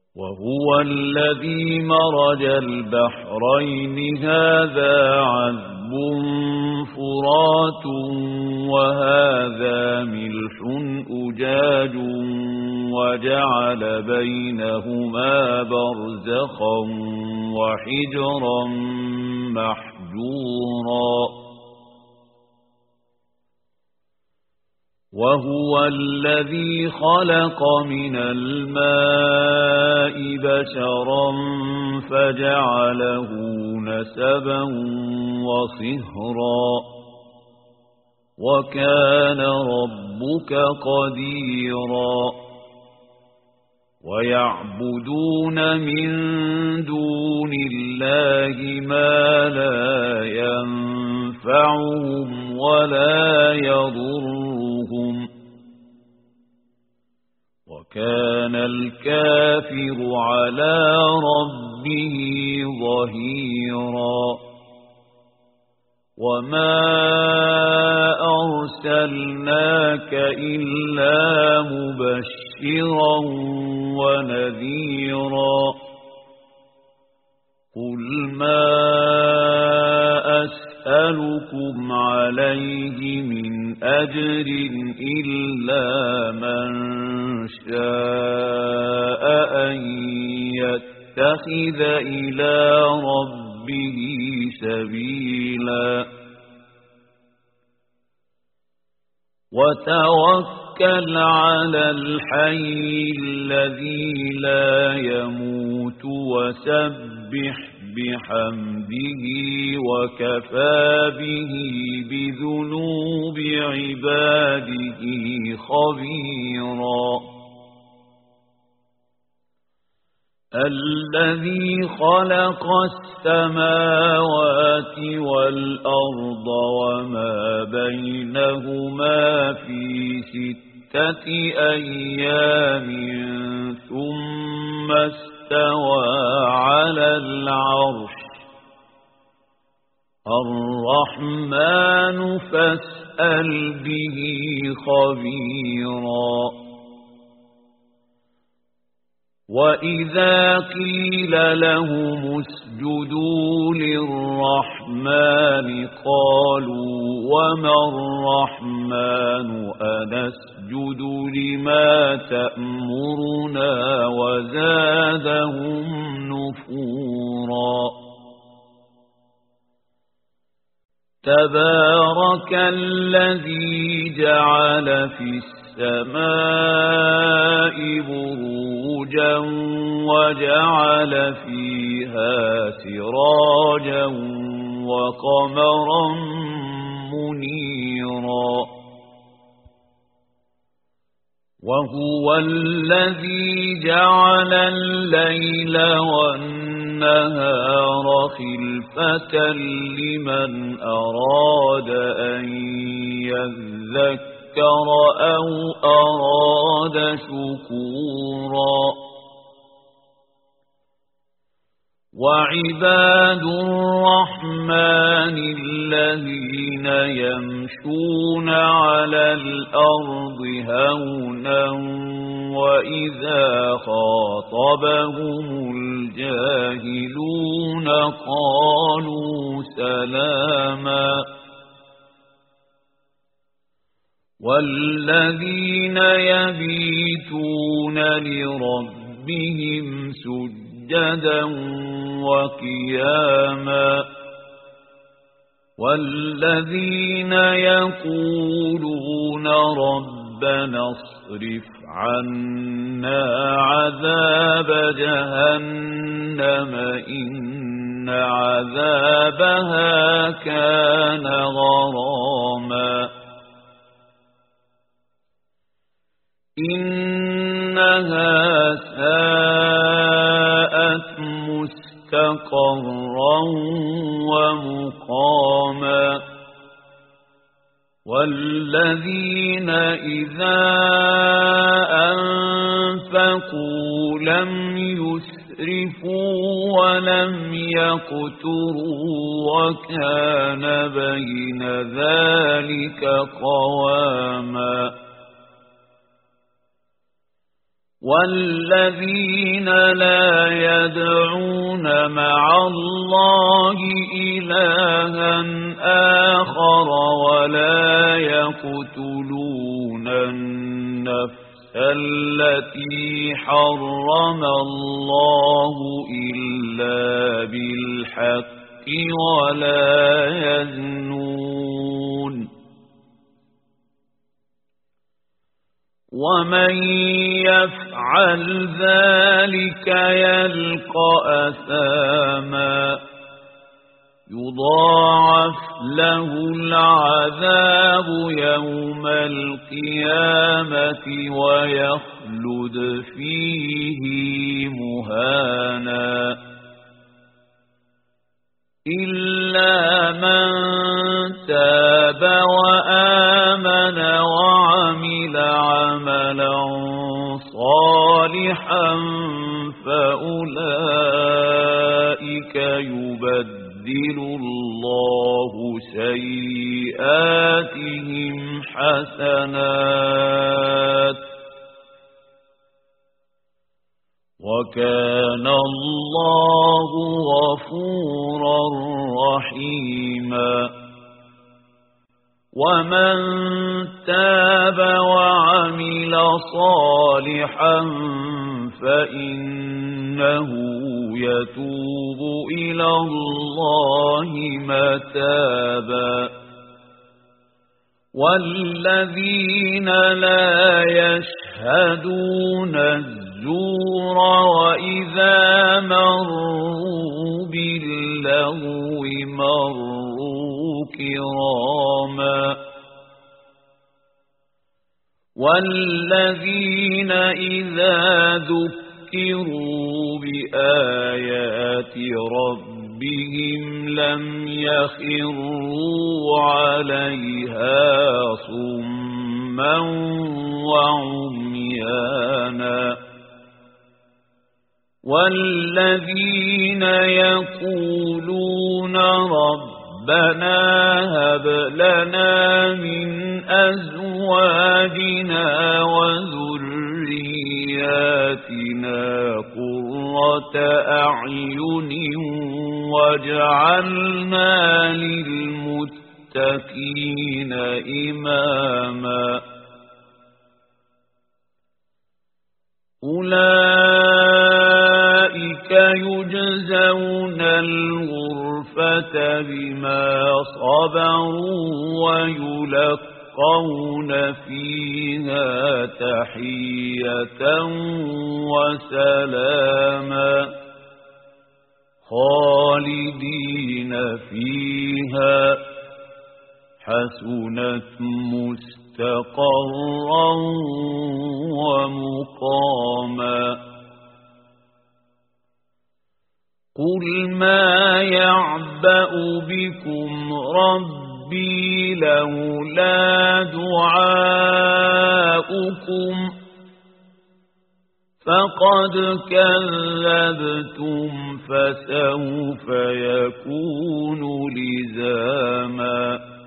وهو الذي مرج البحرين هذا عذب فرات وهذا ملح أجاج وجعل بينهما برزخا وحجرا محجورا وهو الذي خلق من الماء بشرا فجعله نسبا وصهرا وكان ربك قديرا ويعبدون من دون الله ما لا ينفعهم ولا يضرهم وكان الكافر على ربه ظهيرا وما أرسلناك إلا مبشرا ونذيرا قل ما أسألكم عليه من أجر إلا من شاء أن يتخذ إلى ربه سبيلا وتوكل على الحي الذي لا يموت وسبح بحمده وكفى به بذنوب عباده خبيرا الذي خلق السماوات والأرض وما بينهما في 6 أيام ثم استوى على العرش الرحمن فاسأل به خبيرا وإذا قيل لهم اسجدوا للرحمن قالوا وما الرحمن أنسجد لما تأمرنا وزادهم نفورا تبارك الذي جعل في السماء بروجا وجعل فيها سراجا وقمرا منيرا وهو الذي جعل الليل والنهار خلفة لمن أراد أن يذكر أو أراد شكورا وعباد الرحمن الذين يمشون على الأرض هونا وإذا خاطبهم الجاهلون قالوا سلاما والذين يبيتون لربهم سجدا وقياما والذين يقولون ربنا اصرف عنا عذاب جهنم إن عذابها كان غراما إنها ساءت مستقرا ومقاما والذين إذا أنفقوا لم يسرفوا ولم يقتروا وكان بين ذلك قواما والذين لا يدعون مع الله إلها آخر ولا يقتلون النفس التي حرم الله إلا بالحق ولا يزنون ومن يفعل ذلك يلقى أثاما يضاعف له العذاب يوم القيامة ويخلد فيه مهانا إلا من تاب وآمن وعمل عملا صالحا فأولئك يبدل الله سيئاتهم حسنات وكان الله غفورا رحيما ومن تاب وعمل صالحا فإنه يتوب إلى الله متابا والذين لا يشهدون الزور وإذا مروا باللغو مروا كراما والذين إذا ذكروا بآيات ربهم لم يخروا عليها صما وعميانا والذين يقولون ربنا هب لنا من أزواجنا وذرياتنا قرة أعين واجعلنا للمتقين إماما أولئك يجزون الغرفة بما صبروا ويلقون فيها تحية وسلاما خالدين فيها حسنت مستقرا ومقاما قل ما يعبأ بكم ربي لولا دعاؤكم فقد كذبتم فسوف يكون لزاما